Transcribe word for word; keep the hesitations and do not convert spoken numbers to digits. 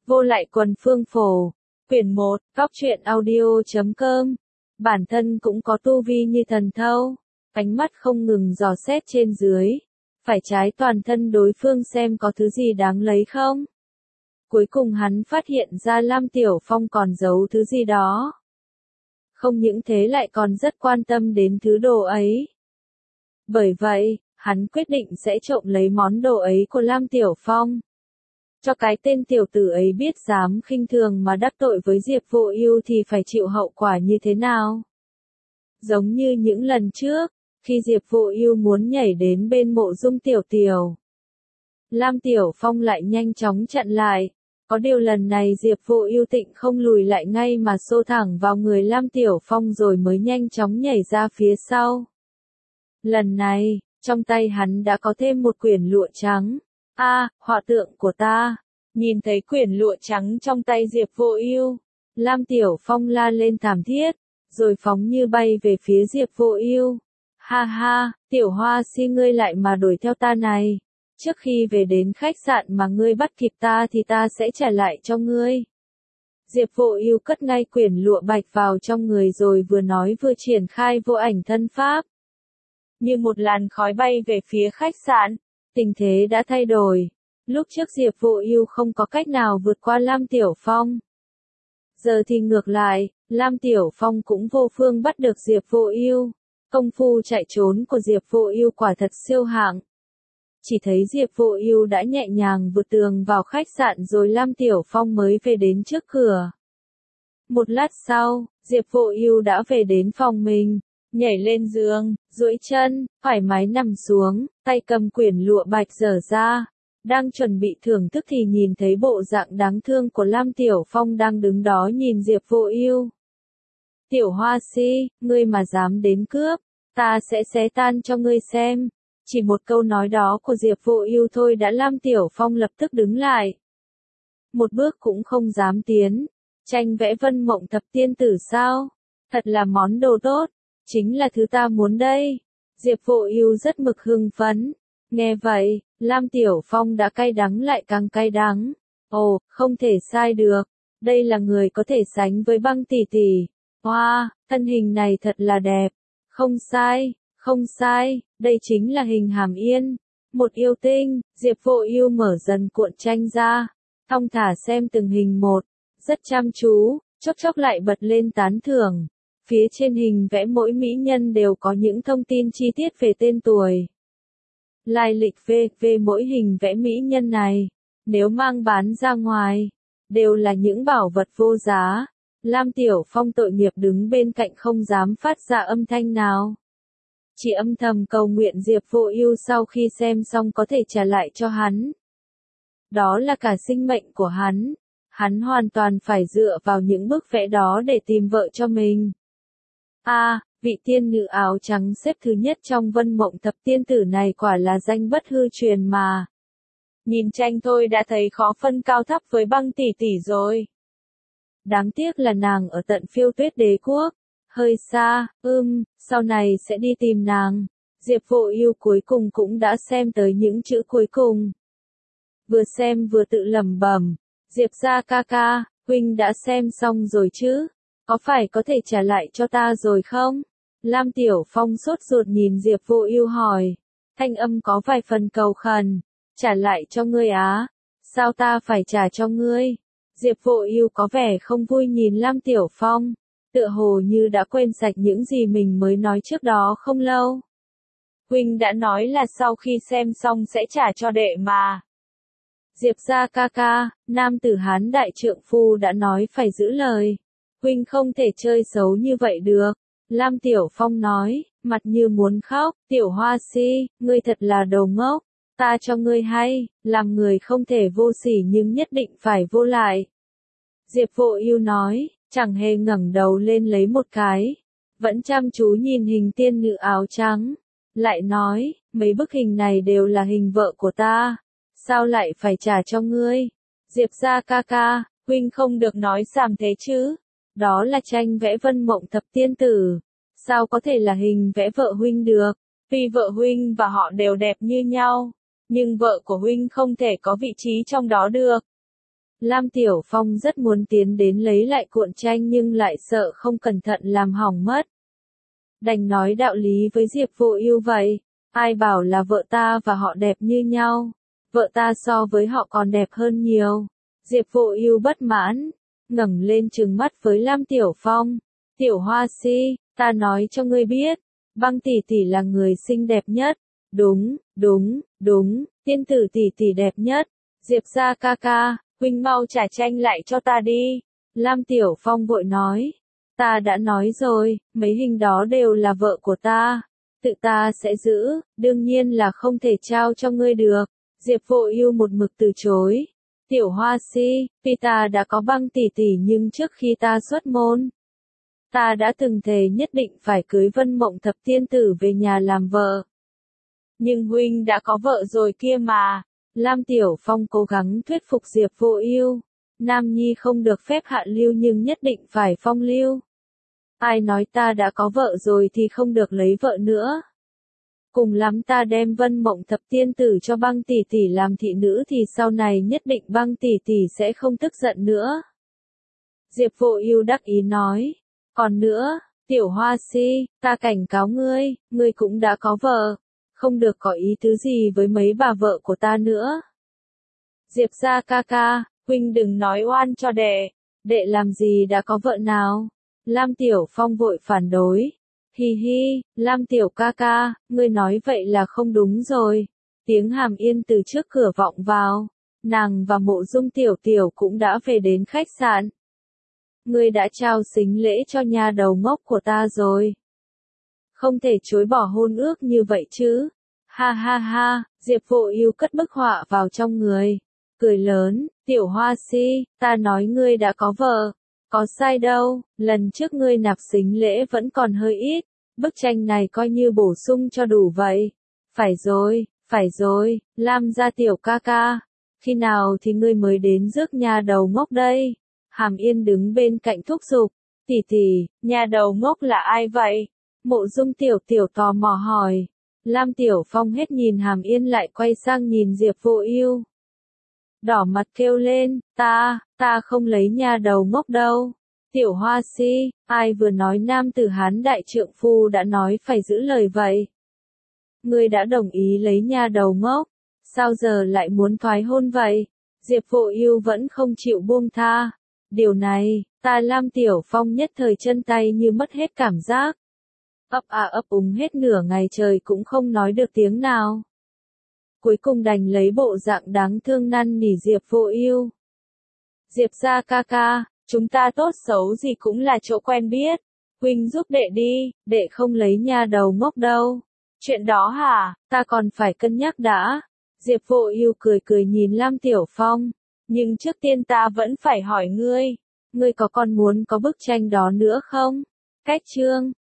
Vô lại quần phương phổ. Quyển một, góc truyện audio chấm com. Bản thân cũng có tu vi như thần thâu. Ánh mắt không ngừng dò xét trên dưới. Phải trái toàn thân đối phương xem có thứ gì đáng lấy không. Cuối cùng hắn phát hiện ra Lam Tiểu Phong còn giấu thứ gì đó. Không những thế lại còn rất quan tâm đến thứ đồ ấy. Bởi vậy, hắn quyết định sẽ trộm lấy món đồ ấy của Lam Tiểu Phong. Cho cái tên tiểu tử ấy biết dám khinh thường mà đắc tội với Diệp Vô Ưu thì phải chịu hậu quả như thế nào. Giống như những lần trước, khi Diệp Vô Ưu muốn nhảy đến bên mộ Dung Tiểu Tiểu, Lam Tiểu Phong lại nhanh chóng chặn lại. Có điều lần này Diệp Vô Ưu tịnh không lùi lại ngay mà xô thẳng vào người Lam Tiểu Phong rồi mới nhanh chóng nhảy ra phía sau. Lần này, trong tay hắn đã có thêm một quyển lụa trắng. A, à, họa tượng của ta. Nhìn thấy quyển lụa trắng trong tay Diệp Vô Ưu, Lam Tiểu Phong la lên thảm thiết, rồi phóng như bay về phía Diệp Vô Ưu. Ha ha, tiểu hoa si ngươi lại mà đuổi theo ta này. Trước khi về đến khách sạn mà ngươi bắt kịp ta thì ta sẽ trả lại cho ngươi. Diệp Vô Ưu cất ngay quyển lụa bạch vào trong người rồi vừa nói vừa triển khai vô ảnh thân pháp. Như một làn khói bay về phía khách sạn, tình thế đã thay đổi. Lúc trước Diệp Vô Ưu không có cách nào vượt qua Lam Tiểu Phong. Giờ thì ngược lại, Lam Tiểu Phong cũng vô phương bắt được Diệp Vô Ưu. Công phu chạy trốn của Diệp Vô Ưu quả thật siêu hạng. Chỉ thấy Diệp Vô Ưu đã nhẹ nhàng vượt tường vào khách sạn rồi Lam Tiểu Phong mới về đến trước cửa. Một lát sau, Diệp Vô Ưu đã về đến phòng mình, nhảy lên giường, duỗi chân, thoải mái nằm xuống, tay cầm quyển lụa bạch dở ra, đang chuẩn bị thưởng thức thì nhìn thấy bộ dạng đáng thương của Lam Tiểu Phong đang đứng đó nhìn Diệp Vô Ưu. Tiểu hoa si, ngươi mà dám đến cướp, ta sẽ xé tan cho ngươi xem. Chỉ một câu nói đó của Diệp Vô Ưu thôi đã Lam Tiểu Phong lập tức đứng lại. Một bước cũng không dám tiến. Tranh vẽ Vân Mộng Thập Tiên Tử sao? Thật là món đồ tốt, chính là thứ ta muốn đây. Diệp Vô Ưu rất mực hưng phấn. Nghe vậy, Lam Tiểu Phong đã cay đắng lại càng cay đắng. Ồ, không thể sai được. Đây là người có thể sánh với Băng tỷ tỷ. Hoa, wow, thân hình này thật là đẹp. Không sai. Không sai, đây chính là hình Hàm Yên, một yêu tinh. Diệp Vô Ưu mở dần cuộn tranh ra, thong thả xem từng hình một, rất chăm chú, chốc chốc lại bật lên tán thưởng. Phía trên hình vẽ mỗi mỹ nhân đều có những thông tin chi tiết về tên tuổi, lai lịch về về mỗi hình vẽ mỹ nhân này, nếu mang bán ra ngoài, đều là những bảo vật vô giá. Lam Tiểu Phong tội nghiệp đứng bên cạnh không dám phát ra âm thanh nào. Chỉ âm thầm cầu nguyện Diệp Vô Ưu sau khi xem xong có thể trả lại cho hắn. Đó là cả sinh mệnh của hắn. Hắn hoàn toàn phải dựa vào những bức vẽ đó để tìm vợ cho mình. A, à, vị tiên nữ áo trắng xếp thứ nhất trong Vân Mộng Thập Tiên Tử này quả là danh bất hư truyền mà. Nhìn tranh thôi đã thấy khó phân cao thấp với Băng tỷ tỷ rồi. Đáng tiếc là nàng ở tận Phiêu Tuyết Đế quốc. Hơi xa, ưm, sau này sẽ đi tìm nàng. Diệp Vô Ưu cuối cùng cũng đã xem tới những chữ cuối cùng. Vừa xem vừa tự lẩm bẩm, Diệp gia ca ca, huynh đã xem xong rồi chứ? Có phải có thể trả lại cho ta rồi không? Lam Tiểu Phong sốt ruột nhìn Diệp Vô Ưu hỏi, thanh âm có vài phần cầu khẩn, trả lại cho ngươi á? Sao ta phải trả cho ngươi? Diệp Vô Ưu có vẻ không vui nhìn Lam Tiểu Phong. Tựa hồ như đã quên sạch những gì mình mới nói trước đó không lâu. Huynh đã nói là sau khi xem xong sẽ trả cho đệ mà. Diệp gia ca ca, nam tử Hán đại trượng phu đã nói phải giữ lời. Huynh không thể chơi xấu như vậy được. Lam Tiểu Phong nói, mặt như muốn khóc. Tiểu hoa si, ngươi thật là đồ ngốc. Ta cho ngươi hay, làm người không thể vô sỉ nhưng nhất định phải vô lại. Diệp Vô Ưu nói. Chẳng hề ngẩng đầu lên lấy một cái, vẫn chăm chú nhìn hình tiên nữ áo trắng, lại nói, mấy bức hình này đều là hình vợ của ta, sao lại phải trả cho ngươi? Diệp gia ca ca, huynh không được nói giảm thế chứ, đó là tranh vẽ Vân Mộng Thập Tiên Tử, sao có thể là hình vẽ vợ huynh được? Tuy vợ huynh và họ đều đẹp như nhau, nhưng vợ của huynh không thể có vị trí trong đó được. Lam Tiểu Phong rất muốn tiến đến lấy lại cuộn tranh nhưng lại sợ không cẩn thận làm hỏng mất. Đành nói đạo lý với Diệp Vô Ưu vậy, ai bảo là vợ ta và họ đẹp như nhau, vợ ta so với họ còn đẹp hơn nhiều. Diệp Vô Ưu bất mãn, ngẩng lên trừng mắt với Lam Tiểu Phong, "Tiểu Hoa Si, ta nói cho ngươi biết, Băng tỷ tỷ là người xinh đẹp nhất." "Đúng, đúng, đúng, tiên tử tỷ tỷ đẹp nhất." "Diệp gia ca ca, huynh mau trả tranh lại cho ta đi." Lam Tiểu Phong vội nói, "Ta đã nói rồi, mấy hình đó đều là vợ của ta, tự ta sẽ giữ, đương nhiên là không thể trao cho ngươi được." Diệp Vô Ưu một mực từ chối. "Tiểu Hoa Si, tuy ta đã có Băng tỷ tỷ nhưng trước khi ta xuất môn, ta đã từng thề nhất định phải cưới Vân Mộng Thập tiên tử về nhà làm vợ." "Nhưng huynh đã có vợ rồi kia mà." Lam Tiểu Phong cố gắng thuyết phục Diệp Vô Ưu. Nam nhi không được phép hạ lưu nhưng nhất định phải phong lưu. Ai nói ta đã có vợ rồi thì không được lấy vợ nữa. Cùng lắm ta đem Vân Mộng Thập tiên tử cho Băng tỷ tỷ làm thị nữ thì sau này nhất định Băng tỷ tỷ sẽ không tức giận nữa. Diệp Vô Ưu đắc ý nói, "Còn nữa, Tiểu Hoa Si, ta cảnh cáo ngươi, ngươi cũng đã có vợ, không được có ý tứ gì với mấy bà vợ của ta nữa." "Diệp gia ca ca, huynh đừng nói oan cho đệ, đệ làm gì đã có vợ nào?" Lam Tiểu Phong vội phản đối. "Hi hi, Lam Tiểu ca ca, ngươi nói vậy là không đúng rồi." Tiếng Hàm Yên từ trước cửa vọng vào, nàng và Mộ Dung Tiểu Tiểu cũng đã về đến khách sạn. "Ngươi đã trao sính lễ cho nha đầu ngốc của ta rồi. Không thể chối bỏ hôn ước như vậy chứ." Ha ha ha, Diệp Vô Ưu cất bức họa vào trong người, cười lớn, "Tiểu Hoa Si, ta nói ngươi đã có vợ, có sai đâu, lần trước ngươi nạp sính lễ vẫn còn hơi ít, bức tranh này coi như bổ sung cho đủ vậy." "Phải rồi, phải rồi, Lam gia tiểu ca ca, khi nào thì ngươi mới đến rước nha đầu ngốc đây?" Hàm Yên đứng bên cạnh thúc giục, "Tỷ tỷ, nha đầu ngốc là ai vậy?" Mộ Dung Tiểu Tiểu tò mò hỏi. Lam Tiểu Phong hết nhìn Hàm Yên lại quay sang nhìn Diệp Vô Ưu. Đỏ mặt kêu lên, ta, ta không lấy nha đầu ngốc đâu. Tiểu Hoa Si, ai vừa nói nam tử Hán đại trượng phu đã nói phải giữ lời vậy. Ngươi đã đồng ý lấy nha đầu ngốc, sao giờ lại muốn thoái hôn vậy? Diệp Vô Ưu vẫn không chịu buông tha. Điều này, ta Lam Tiểu Phong nhất thời chân tay như mất hết cảm giác. Ấp à ấp úng hết nửa ngày trời cũng không nói được tiếng nào. Cuối cùng đành lấy bộ dạng đáng thương năn nỉ Diệp Vô Ưu. "Diệp gia ca ca, chúng ta tốt xấu gì cũng là chỗ quen biết, huynh giúp đệ đi, đệ không lấy nha đầu ngốc đâu." "Chuyện đó hả, ta còn phải cân nhắc đã." Diệp Vô Ưu cười cười nhìn Lam Tiểu Phong, "Nhưng trước tiên ta vẫn phải hỏi ngươi, ngươi có còn muốn có bức tranh đó nữa không?" Cách chương